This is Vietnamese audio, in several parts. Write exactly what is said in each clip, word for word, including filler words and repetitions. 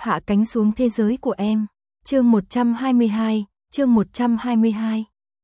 hạ cánh xuống thế giới của em. Chương một trăm hai mươi hai, chương một trăm hai mươi hai.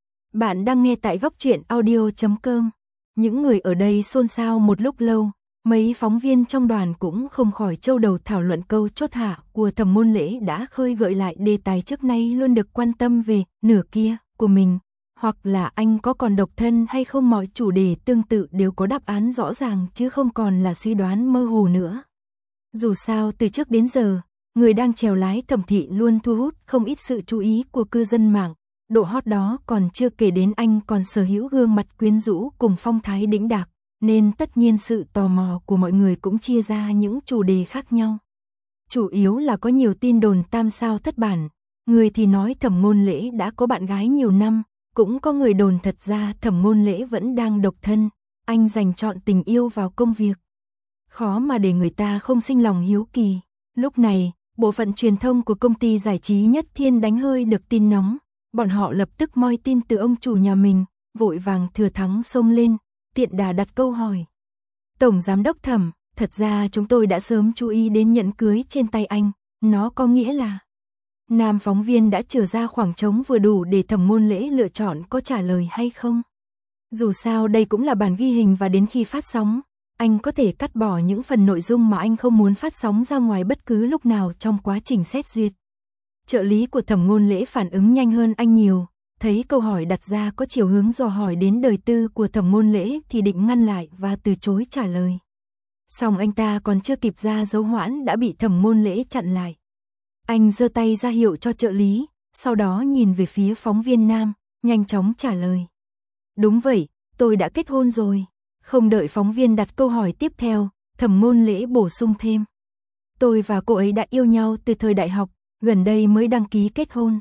Bạn đang nghe tại góc truyện audio chấm com. Những người ở đây xôn xao một lúc lâu, mấy phóng viên trong đoàn cũng không khỏi trâu đầu thảo luận câu chốt hạ của Thẩm Môn Lễ đã khơi gợi lại đề tài trước nay luôn được quan tâm về nửa kia của mình, hoặc là anh có còn độc thân hay không. Mọi chủ đề tương tự đều có đáp án rõ ràng chứ không còn là suy đoán mơ hồ nữa. Dù sao từ trước đến giờ, người đang chèo lái Thẩm thị luôn thu hút không ít sự chú ý của cư dân mạng. Độ hot đó còn chưa kể đến anh còn sở hữu gương mặt quyến rũ cùng phong thái đĩnh đạc, nên tất nhiên sự tò mò của mọi người cũng chia ra những chủ đề khác nhau. Chủ yếu là có nhiều tin đồn tam sao thất bản, người thì nói Thẩm Ngôn Lễ đã có bạn gái nhiều năm, cũng có người đồn thật ra Thẩm Ngôn Lễ vẫn đang độc thân, anh dành trọn tình yêu vào công việc. Khó mà để người ta không sinh lòng hiếu kỳ. Lúc này, bộ phận truyền thông của công ty giải trí Nhất Thiên đánh hơi được tin nóng, bọn họ lập tức moi tin từ ông chủ nhà mình, vội vàng thừa thắng xông lên, tiện đà đặt câu hỏi. Tổng giám đốc Thẩm, thật ra chúng tôi đã sớm chú ý đến nhẫn cưới trên tay anh, nó có nghĩa là... Nam phóng viên đã chừa ra khoảng trống vừa đủ để Thẩm Ngôn Lễ lựa chọn có trả lời hay không. Dù sao đây cũng là bản ghi hình và đến khi phát sóng, anh có thể cắt bỏ những phần nội dung mà anh không muốn phát sóng ra ngoài bất cứ lúc nào trong quá trình xét duyệt. Trợ lý của Thẩm Ngôn Lễ phản ứng nhanh hơn anh nhiều, thấy câu hỏi đặt ra có chiều hướng dò hỏi đến đời tư của Thẩm Ngôn Lễ thì định ngăn lại và từ chối trả lời. Song anh ta còn chưa kịp ra dấu hoãn đã bị Thẩm Ngôn Lễ chặn lại. Anh giơ tay ra hiệu cho trợ lý, sau đó nhìn về phía phóng viên nam, nhanh chóng trả lời. Đúng vậy, tôi đã kết hôn rồi. Không đợi phóng viên đặt câu hỏi tiếp theo, Thẩm Ngôn Lễ bổ sung thêm. Tôi và cô ấy đã yêu nhau từ thời đại học, gần đây mới đăng ký kết hôn.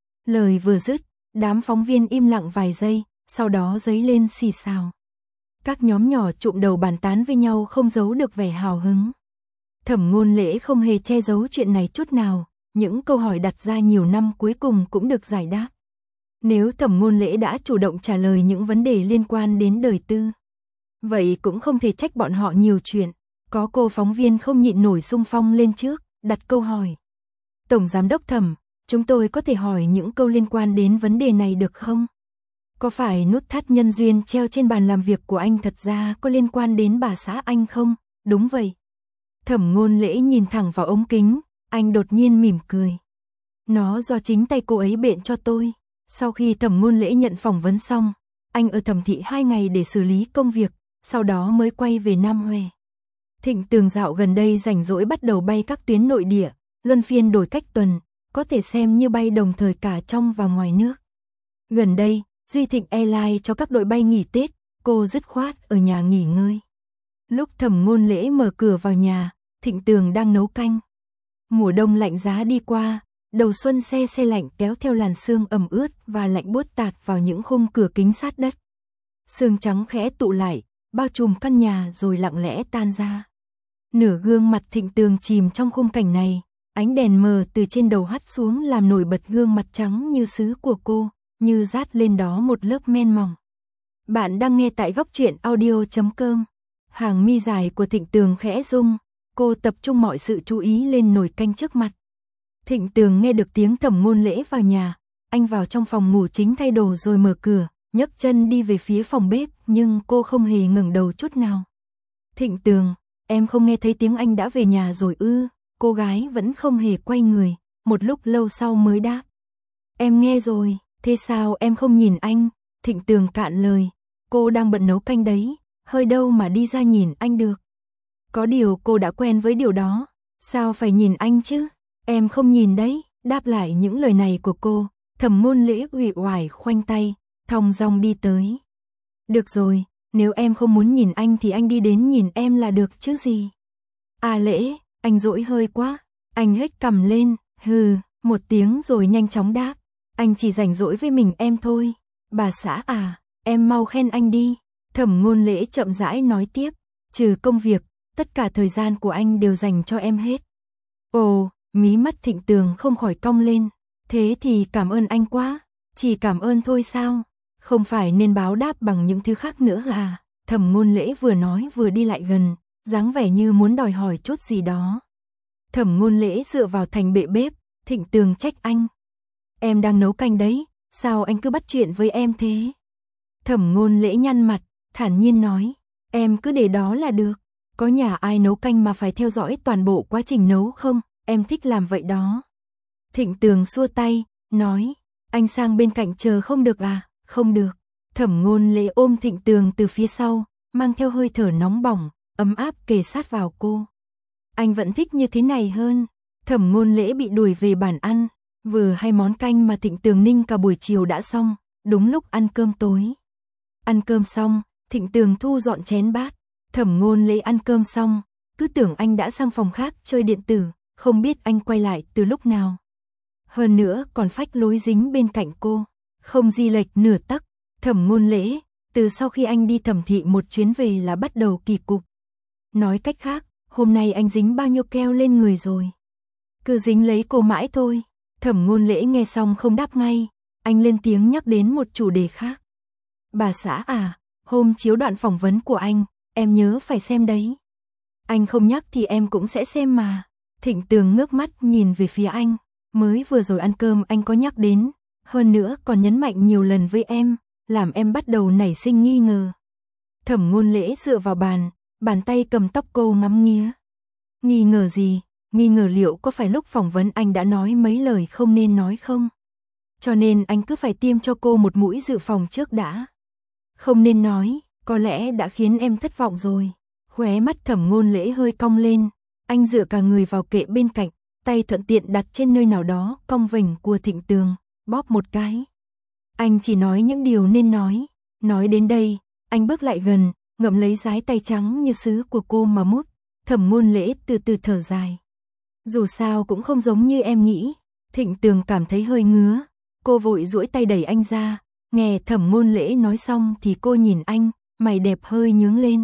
Lời vừa dứt, đám phóng viên im lặng vài giây, sau đó dấy lên xì xào. Các nhóm nhỏ trụm đầu bàn tán với nhau không giấu được vẻ hào hứng. Thẩm Ngôn Lễ không hề che giấu chuyện này chút nào, những câu hỏi đặt ra nhiều năm cuối cùng cũng được giải đáp. Nếu Thẩm Ngôn Lễ đã chủ động trả lời những vấn đề liên quan đến đời tư, vậy cũng không thể trách bọn họ nhiều chuyện. Có cô phóng viên không nhịn nổi xung phong lên trước, đặt câu hỏi. Tổng giám đốc Thẩm, chúng tôi có thể hỏi những câu liên quan đến vấn đề này được không? Có phải nút thắt nhân duyên treo trên bàn làm việc của anh thật ra có liên quan đến bà xã anh không? Đúng vậy. Thẩm Ngôn Lễ nhìn thẳng vào ống kính, anh đột nhiên mỉm cười. Nó do chính tay cô ấy bện cho tôi. Sau khi Thẩm Ngôn Lễ nhận phỏng vấn xong, anh ở Thẩm thị hai ngày để xử lý công việc, sau đó mới quay về Nam Huệ. Thịnh Tường dạo gần đây rảnh rỗi bắt đầu bay các tuyến nội địa, luân phiên đổi cách tuần, có thể xem như bay đồng thời cả trong và ngoài nước. Gần đây, Duy Thịnh Airlines cho các đội bay nghỉ Tết, cô dứt khoát ở nhà nghỉ ngơi. Lúc Thẩm Ngôn Lễ mở cửa vào nhà, Thịnh Tường đang nấu canh. Mùa đông lạnh giá đi qua, đầu xuân se se lạnh kéo theo làn sương ẩm ướt và lạnh buốt tạt vào những khung cửa kính sát đất. Sương trắng khẽ tụ lại, bao trùm căn nhà rồi lặng lẽ tan ra. Nửa gương mặt Thịnh Tường chìm trong khung cảnh này, ánh đèn mờ từ trên đầu hắt xuống làm nổi bật gương mặt trắng như sứ của cô, như dát lên đó một lớp men mỏng. Bạn đang nghe tại góc truyện audio chấm com. Hàng mi dài của Thịnh Tường khẽ rung, cô tập trung mọi sự chú ý lên nồi canh trước mặt. Thịnh Tường nghe được tiếng Thẩm Ngôn Lễ vào nhà, anh vào trong phòng ngủ chính thay đồ rồi mở cửa, nhấc chân đi về phía phòng bếp, nhưng cô không hề ngẩng đầu chút nào. Thịnh Tường, em không nghe thấy tiếng anh đã về nhà rồi ư? Cô gái vẫn không hề quay người, một lúc lâu sau mới đáp. Em nghe rồi, thế sao em không nhìn anh? Thịnh Tường cạn lời, cô đang bận nấu canh đấy, hơi đâu mà đi ra nhìn anh được. Có điều cô đã quen với điều đó, sao phải nhìn anh chứ? Em không nhìn đấy. Đáp lại những lời này của cô, Thẩm Ngôn Lễ uể oải khoanh tay, thong dong đi tới. Được rồi, nếu em không muốn nhìn anh thì anh đi đến nhìn em là được chứ gì. À Lễ, anh dỗi hơi quá. Anh hếch cằm lên, hừ, một tiếng rồi nhanh chóng đáp. Anh chỉ rảnh rỗi với mình em thôi. Bà xã à, em mau khen anh đi. Thẩm Ngôn Lễ chậm rãi nói tiếp, trừ công việc, tất cả thời gian của anh đều dành cho em hết. Ồ, mí mắt Thịnh Tường không khỏi cong lên. Thế thì cảm ơn anh quá. Chỉ cảm ơn thôi sao? Không phải nên báo đáp bằng những thứ khác nữa à? Thẩm Ngôn Lễ vừa nói vừa đi lại gần, dáng vẻ như muốn đòi hỏi chút gì đó. Thẩm Ngôn Lễ dựa vào thành bệ bếp, Thịnh Tường trách anh. Em đang nấu canh đấy, sao anh cứ bắt chuyện với em thế? Thẩm Ngôn Lễ nhăn mặt, thản nhiên nói, em cứ để đó là được. Có nhà ai nấu canh mà phải theo dõi toàn bộ quá trình nấu không, em thích làm vậy đó. Thịnh Tường xua tay, nói, anh sang bên cạnh chờ không được à, không được. Thẩm Ngôn Lễ ôm Thịnh Tường từ phía sau, mang theo hơi thở nóng bỏng, ấm áp kề sát vào cô. Anh vẫn thích như thế này hơn. Thẩm Ngôn Lễ bị đuổi về bàn ăn, vừa hay món canh mà Thịnh Tường ninh cả buổi chiều đã xong, đúng lúc ăn cơm tối. Ăn cơm xong, Thịnh Tường thu dọn chén bát, Thẩm Ngôn Lễ ăn cơm xong, cứ tưởng anh đã sang phòng khác chơi điện tử, không biết anh quay lại từ lúc nào. Hơn nữa còn phách lối dính bên cạnh cô, không di lệch nửa tấc. Thẩm Ngôn Lễ, từ sau khi anh đi thẩm thị một chuyến về là bắt đầu kỳ cục. Nói cách khác, hôm nay anh dính bao nhiêu keo lên người rồi? Cứ dính lấy cô mãi thôi. Thẩm Ngôn Lễ nghe xong không đáp ngay, anh lên tiếng nhắc đến một chủ đề khác. Bà xã à, hôm chiếu đoạn phỏng vấn của anh, em nhớ phải xem đấy. Anh không nhắc thì em cũng sẽ xem mà. Thịnh Tường ngước mắt nhìn về phía anh, mới vừa rồi ăn cơm anh có nhắc đến, hơn nữa còn nhấn mạnh nhiều lần với em, làm em bắt đầu nảy sinh nghi ngờ. Thẩm Ngôn Lễ dựa vào bàn, bàn tay cầm tóc cô ngắm nghía. Nghi ngờ gì? Nghi ngờ liệu có phải lúc phỏng vấn anh đã nói mấy lời không nên nói không? Cho nên anh cứ phải tiêm cho cô một mũi dự phòng trước đã. Không nên nói, có lẽ đã khiến em thất vọng rồi. Khóe mắt Thẩm Ngôn Lễ hơi cong lên, anh dựa cả người vào kệ bên cạnh, tay thuận tiện đặt trên nơi nào đó cong vành của Thịnh Tường, bóp một cái. Anh chỉ nói những điều nên nói. Nói đến đây, anh bước lại gần, ngậm lấy dái tay trắng như sứ của cô mà mút. Thẩm Ngôn Lễ từ từ thở dài. Dù sao cũng không giống như em nghĩ. Thịnh Tường cảm thấy hơi ngứa, cô vội duỗi tay đẩy anh ra. Nghe Thẩm Ngôn Lễ nói xong thì cô nhìn anh, mày đẹp hơi nhướng lên.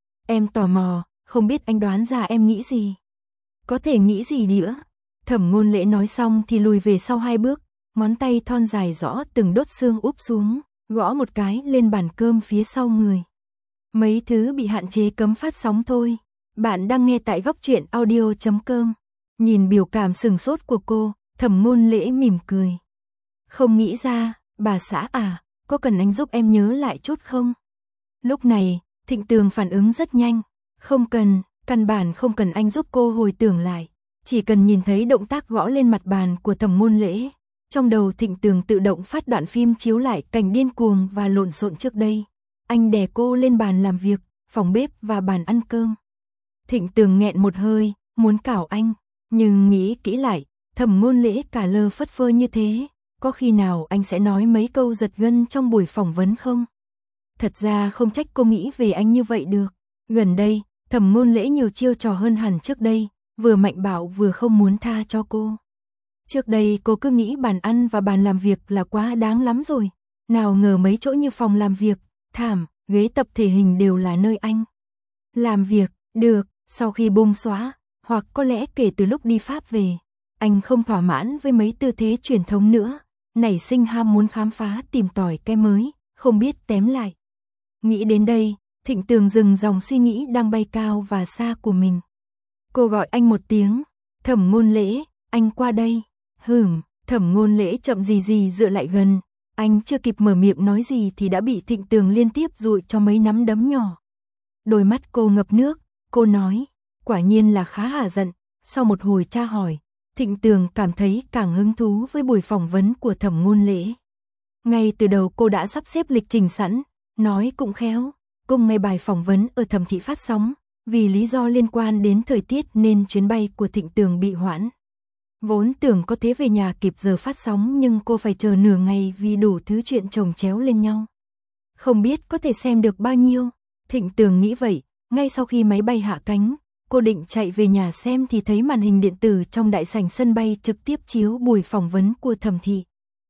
Em tò mò, không biết anh đoán ra em nghĩ gì. Có thể nghĩ gì nữa. Thẩm Ngôn Lễ nói xong thì lùi về sau hai bước, ngón tay thon dài rõ từng đốt xương úp xuống, gõ một cái lên bàn cơm phía sau người. Mấy thứ bị hạn chế cấm phát sóng thôi. Bạn đang nghe tại góc truyện audio chấm com. Nhìn biểu cảm sừng sốt của cô, Thẩm Ngôn Lễ mỉm cười. Không nghĩ ra, bà xã à, có cần anh giúp em nhớ lại chút không? Lúc này, Thịnh Tường phản ứng rất nhanh. Không cần, căn bản không cần anh giúp cô hồi tưởng lại. Chỉ cần nhìn thấy động tác gõ lên mặt bàn của Thẩm Ngôn Lễ. Trong đầu Thịnh Tường tự động phát đoạn phim chiếu lại cảnh điên cuồng và lộn xộn trước đây. Anh đè cô lên bàn làm việc, phòng bếp và bàn ăn cơm. Thịnh Tường nghẹn một hơi, muốn cào anh, nhưng nghĩ kỹ lại, Thẩm Ngôn Lễ cả lơ phất phơ như thế, có khi nào anh sẽ nói mấy câu giật gân trong buổi phỏng vấn không? Thật ra không trách cô nghĩ về anh như vậy được. Gần đây, Thẩm Ngôn Lễ nhiều chiêu trò hơn hẳn trước đây, vừa mạnh bạo vừa không muốn tha cho cô. Trước đây cô cứ nghĩ bàn ăn và bàn làm việc là quá đáng lắm rồi. Nào ngờ mấy chỗ như phòng làm việc, thảm, ghế tập thể hình đều là nơi anh làm việc. Được, sau khi bung xóa, hoặc có lẽ kể từ lúc đi Pháp về, anh không thỏa mãn với mấy tư thế truyền thống nữa, nảy sinh ham muốn khám phá tìm tòi cái mới, không biết tém lại. Nghĩ đến đây, Thịnh Tường dừng dòng suy nghĩ đang bay cao và xa của mình. Cô gọi anh một tiếng, Thẩm Ngôn Lễ, anh qua đây. Hửm, Thẩm Ngôn Lễ chậm gì gì dựa lại gần, anh chưa kịp mở miệng nói gì thì đã bị Thịnh Tường liên tiếp dụi cho mấy nắm đấm nhỏ. Đôi mắt cô ngập nước, cô nói, quả nhiên là khá hả giận. Sau một hồi tra hỏi, Thịnh Tường cảm thấy càng hứng thú với buổi phỏng vấn của Thẩm Ngôn Lễ. Ngay từ đầu cô đã sắp xếp lịch trình sẵn, nói cũng khéo, cùng ngày bài phỏng vấn ở Thẩm thị phát sóng, vì lý do liên quan đến thời tiết nên chuyến bay của Thịnh Tường bị hoãn. Vốn tưởng có thế về nhà kịp giờ phát sóng nhưng cô phải chờ nửa ngày vì đủ thứ chuyện chồng chéo lên nhau. Không biết có thể xem được bao nhiêu. Thịnh Tường nghĩ vậy, ngay sau khi máy bay hạ cánh, cô định chạy về nhà xem thì thấy màn hình điện tử trong đại sảnh sân bay trực tiếp chiếu buổi phỏng vấn của Thẩm thị.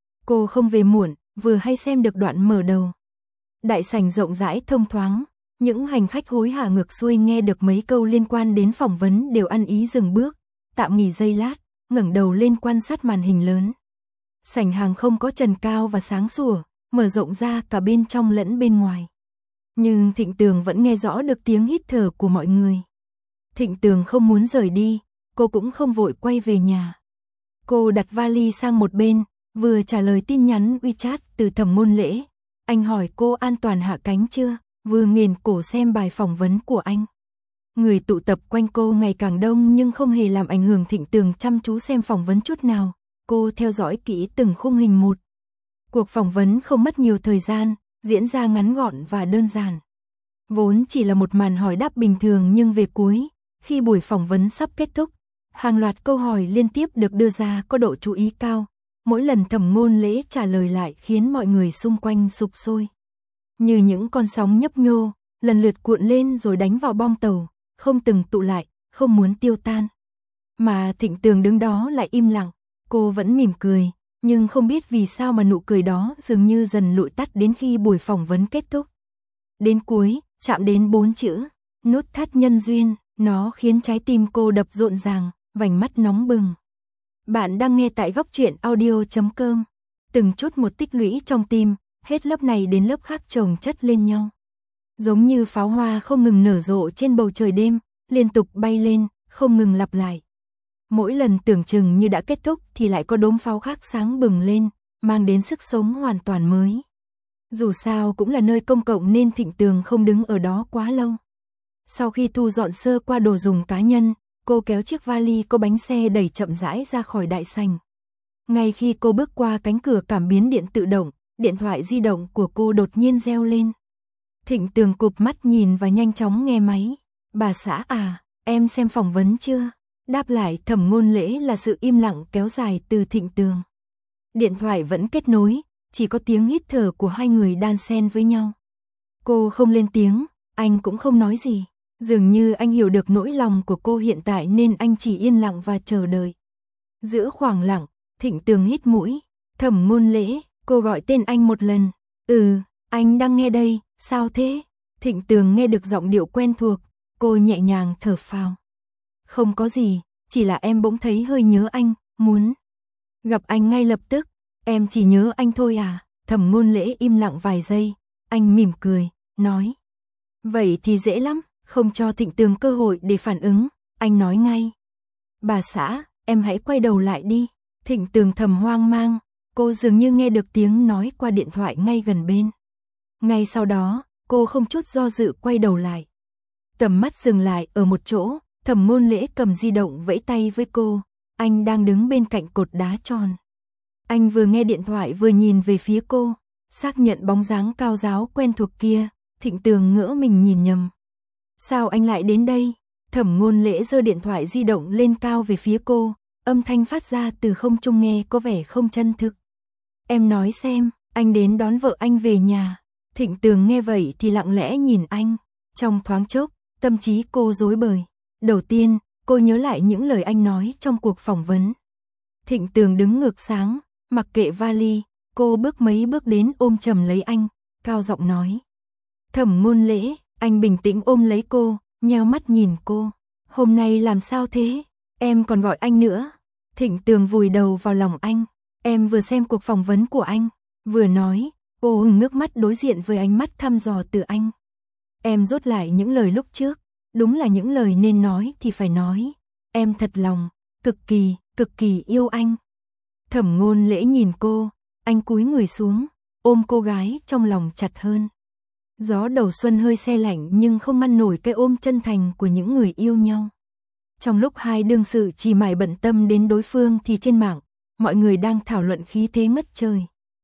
Cô không về muộn, vừa hay xem được đoạn mở đầu. Đại sảnh rộng rãi thông thoáng, những hành khách hối hả ngược xuôi nghe được mấy câu liên quan đến phỏng vấn đều ăn ý dừng bước, tạm nghỉ giây lát, ngẩng đầu lên quan sát màn hình lớn. Sảnh hàng không có trần cao và sáng sủa, mở rộng ra cả bên trong lẫn bên ngoài. Nhưng Thịnh Tường vẫn nghe rõ được tiếng hít thở của mọi người. Thịnh Tường không muốn rời đi, cô cũng không vội quay về nhà. Cô đặt vali sang một bên, vừa trả lời tin nhắn WeChat từ Thẩm Ngôn Lễ. Anh hỏi cô an toàn hạ cánh chưa, vừa nghiền cổ xem bài phỏng vấn của anh. Người tụ tập quanh cô ngày càng đông nhưng không hề làm ảnh hưởng Thịnh Tường chăm chú xem phỏng vấn chút nào. Cô theo dõi kỹ từng khung hình một. Cuộc phỏng vấn không mất nhiều thời gian, diễn ra ngắn gọn và đơn giản. Vốn chỉ là một màn hỏi đáp bình thường nhưng về cuối, khi buổi phỏng vấn sắp kết thúc, hàng loạt câu hỏi liên tiếp được đưa ra có độ chú ý cao. Mỗi lần Thẩm Ngôn Lễ trả lời lại khiến mọi người xung quanh sục sôi. Như những con sóng nhấp nhô, lần lượt cuộn lên rồi đánh vào bong tàu, không từng tụ lại, không muốn tiêu tan. Mà Thịnh Tường đứng đó lại im lặng, cô vẫn mỉm cười, nhưng không biết vì sao mà nụ cười đó dường như dần lụi tắt đến khi buổi phỏng vấn kết thúc. Đến cuối, chạm đến bốn chữ, nút thắt nhân duyên, nó khiến trái tim cô đập rộn ràng, vành mắt nóng bừng. Bạn đang nghe tại góc truyện audio chấm com. Từng chút một tích lũy trong tim, hết lớp này đến lớp khác chồng chất lên nhau. Giống như pháo hoa không ngừng nở rộ trên bầu trời đêm, liên tục bay lên, không ngừng lặp lại. Mỗi lần tưởng chừng như đã kết thúc thì lại có đốm pháo khác sáng bừng lên, mang đến sức sống hoàn toàn mới. Dù sao cũng là nơi công cộng nên Thịnh Tường không đứng ở đó quá lâu. Sau khi thu dọn sơ qua đồ dùng cá nhân, cô kéo chiếc vali có bánh xe đẩy chậm rãi ra khỏi đại sảnh. Ngay khi cô bước qua cánh cửa cảm biến điện tự động, điện thoại di động của cô đột nhiên reo lên. Thịnh Tường cụp mắt nhìn và nhanh chóng nghe máy. Bà xã à, em xem phỏng vấn chưa? Đáp lại Thẩm Ngôn Lễ là sự im lặng kéo dài từ Thịnh Tường. Điện thoại vẫn kết nối, chỉ có tiếng hít thở của hai người đan xen với nhau. Cô không lên tiếng, anh cũng không nói gì. Dường như anh hiểu được nỗi lòng của cô hiện tại nên anh chỉ yên lặng và chờ đợi. Giữa khoảng lặng, Thịnh Tường hít mũi. Thẩm Ngôn Lễ, cô gọi tên anh một lần. Ừ, anh đang nghe đây, sao thế? Thịnh Tường nghe được giọng điệu quen thuộc, cô nhẹ nhàng thở phào. Không có gì, chỉ là em bỗng thấy hơi nhớ anh, muốn gặp anh ngay lập tức. Em chỉ nhớ anh thôi à? Thẩm Ngôn Lễ im lặng vài giây, anh mỉm cười, nói. Vậy thì dễ lắm, không cho Thịnh Tường cơ hội để phản ứng, anh nói ngay. Bà xã, em hãy quay đầu lại đi. Thịnh Tường thầm hoang mang, cô dường như nghe được tiếng nói qua điện thoại ngay gần bên. Ngay sau đó, cô không chút do dự quay đầu lại. Tầm mắt dừng lại ở một chỗ, Thẩm Ngôn Lễ cầm di động vẫy tay với cô, anh đang đứng bên cạnh cột đá tròn. Anh vừa nghe điện thoại vừa nhìn về phía cô, xác nhận bóng dáng cao ráo quen thuộc kia, Thịnh Tường ngỡ mình nhìn nhầm. Sao anh lại đến đây? Thẩm Ngôn Lễ giơ điện thoại di động lên cao về phía cô, âm thanh phát ra từ không trung nghe có vẻ không chân thực. Em nói xem, anh đến đón vợ anh về nhà. Thịnh Tường nghe vậy thì lặng lẽ nhìn anh, trong thoáng chốc, tâm trí cô rối bời. Đầu tiên, cô nhớ lại những lời anh nói trong cuộc phỏng vấn. Thịnh Tường đứng ngược sáng, mặc kệ vali, cô bước mấy bước đến ôm chầm lấy anh, cao giọng nói. Thẩm Ngôn Lễ, anh bình tĩnh ôm lấy cô, nheo mắt nhìn cô. Hôm nay làm sao thế? Em còn gọi anh nữa. Thịnh Tường vùi đầu vào lòng anh. Em vừa xem cuộc phỏng vấn của anh. Vừa nói, cô ngước mắt đối diện với ánh mắt thăm dò từ anh. Em rốt lại những lời lúc trước. Đúng là những lời nên nói thì phải nói. Em thật lòng, cực kỳ, cực kỳ yêu anh. Thẩm Ngôn Lễ nhìn cô, anh cúi người xuống, ôm cô gái trong lòng chặt hơn. Gió đầu xuân hơi se lạnh nhưng không ngăn nổi cái ôm chân thành của những người yêu nhau. Trong lúc hai đương sự chỉ mải bận tâm đến đối phương thì trên mạng, mọi người đang thảo luận khí thế ngất trời.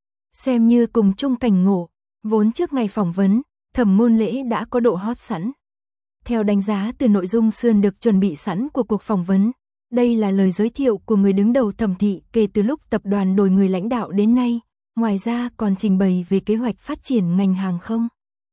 Xem như cùng chung cảnh ngộ, vốn trước ngày phỏng vấn, Thẩm Ngôn Lễ đã có độ hot sẵn. Theo đánh giá từ nội dung sườn được chuẩn bị sẵn của cuộc phỏng vấn, đây là lời giới thiệu của người đứng đầu Thẩm thị kể từ lúc tập đoàn đổi người lãnh đạo đến nay, ngoài ra còn trình bày về kế hoạch phát triển ngành hàng không.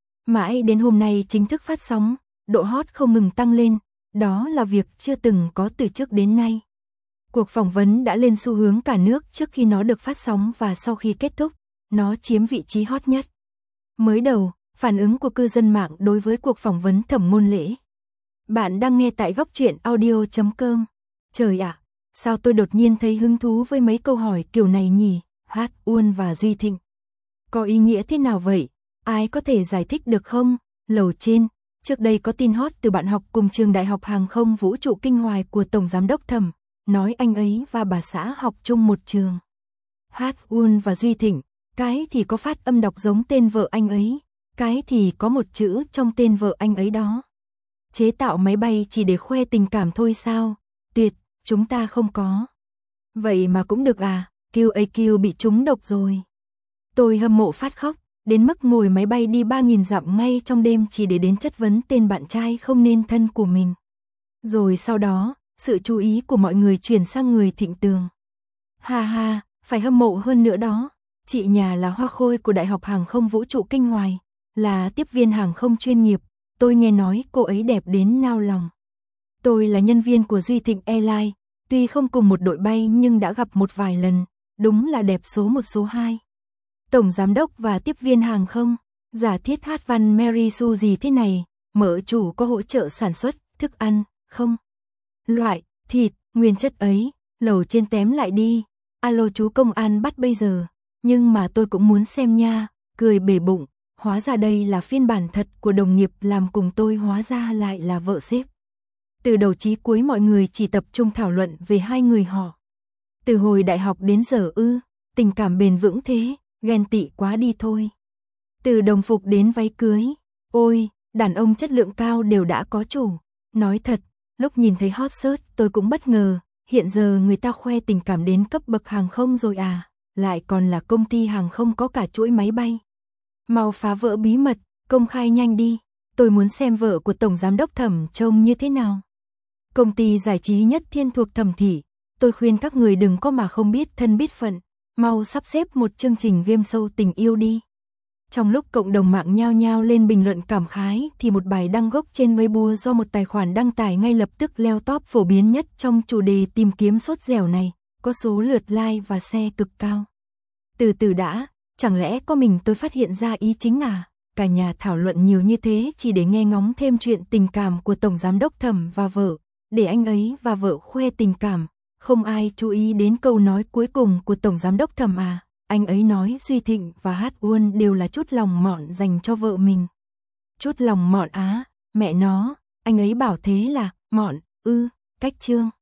Mãi đến hôm nay chính thức phát sóng, độ hot không ngừng tăng lên, đó là việc chưa từng có từ trước đến nay. Cuộc phỏng vấn đã lên xu hướng cả nước trước khi nó được phát sóng và sau khi kết thúc, nó chiếm vị trí hot nhất. Mới đầu, phản ứng của cư dân mạng đối với cuộc phỏng vấn Thẩm Ngôn Lễ. Bạn đang nghe tại góc truyện audio chấm com. Trời ạ, sao tôi đột nhiên thấy hứng thú với mấy câu hỏi kiểu này nhỉ? Hát, Uôn và Duy Thịnh. Có ý nghĩa thế nào vậy? Ai có thể giải thích được không? Lầu trên, Trước đây có tin hot từ bạn học cùng trường Đại học Hàng không Vũ trụ Kinh Hoài của Tổng Giám đốc Thẩm, nói anh ấy và bà xã học chung một trường. Hát Won và Duy Thịnh, cái thì có phát âm đọc giống tên vợ anh ấy, cái thì có một chữ trong tên vợ anh ấy đó. Chế tạo máy bay chỉ để khoe tình cảm thôi sao? Tuyệt, chúng ta không có. Vậy mà cũng được à, quy a quy bị trúng độc rồi. Tôi hâm mộ phát khóc, đến mức ngồi máy bay đi ba nghìn dặm ngay trong đêm chỉ để đến chất vấn tên bạn trai không nên thân của mình. Rồi sau đó, sự chú ý của mọi người chuyển sang người Thịnh Tường. Ha ha, phải hâm mộ hơn nữa đó. Chị nhà là hoa khôi của Đại học Hàng không Vũ trụ Kinh Hoài, là tiếp viên hàng không chuyên nghiệp. Tôi nghe nói cô ấy đẹp đến nao lòng. Tôi là nhân viên của Duy Thịnh Airlines, tuy không cùng một đội bay nhưng đã gặp một vài lần, đúng là đẹp số một số hai. Tổng giám đốc và tiếp viên hàng không, giả thiết hát văn Mary Sue gì thế này, mở chủ có hỗ trợ sản xuất, thức ăn, không? Loại, thịt, nguyên chất ấy, lầu trên tém lại đi, alo chú công an bắt bây giờ, nhưng mà tôi cũng muốn xem nha, cười bể bụng, hóa ra đây là phiên bản thật của đồng nghiệp làm cùng tôi hóa ra lại là vợ sếp. Từ đầu chí cuối mọi người chỉ tập trung thảo luận về hai người họ. Từ hồi đại học đến giờ ư, tình cảm bền vững thế, ghen tị quá đi thôi. Từ đồng phục đến váy cưới, ôi, đàn ông chất lượng cao đều đã có chủ. Nói thật, lúc nhìn thấy hot search tôi cũng bất ngờ, hiện giờ người ta khoe tình cảm đến cấp bậc hàng không rồi à, lại còn là công ty hàng không có cả chuỗi máy bay. Mau phá vỡ bí mật, công khai nhanh đi, tôi muốn xem vợ của Tổng Giám đốc Thẩm trông như thế nào. Công ty giải trí Nhất Thiên thuộc Thẩm thị, tôi khuyên các người đừng có mà không biết thân biết phận, mau sắp xếp một chương trình game show tình yêu đi. Trong lúc cộng đồng mạng nhao nhao lên bình luận cảm khái thì một bài đăng gốc trên Weibo do một tài khoản đăng tải ngay lập tức leo top phổ biến nhất trong chủ đề tìm kiếm sốt dẻo này, có số lượt like và share cực cao. Từ từ đã, chẳng lẽ có mình tôi phát hiện ra ý chính à? Cả nhà thảo luận nhiều như thế chỉ để nghe ngóng thêm chuyện tình cảm của Tổng Giám đốc Thẩm và vợ, để anh ấy và vợ khoe tình cảm. Không ai chú ý đến câu nói cuối cùng của Tổng Giám đốc Thẩm à, anh ấy nói Duy Thịnh và Hát Won đều là chút lòng mọn dành cho vợ mình. Chút lòng mọn á, mẹ nó, anh ấy bảo thế là, mọn, ư, cách chương.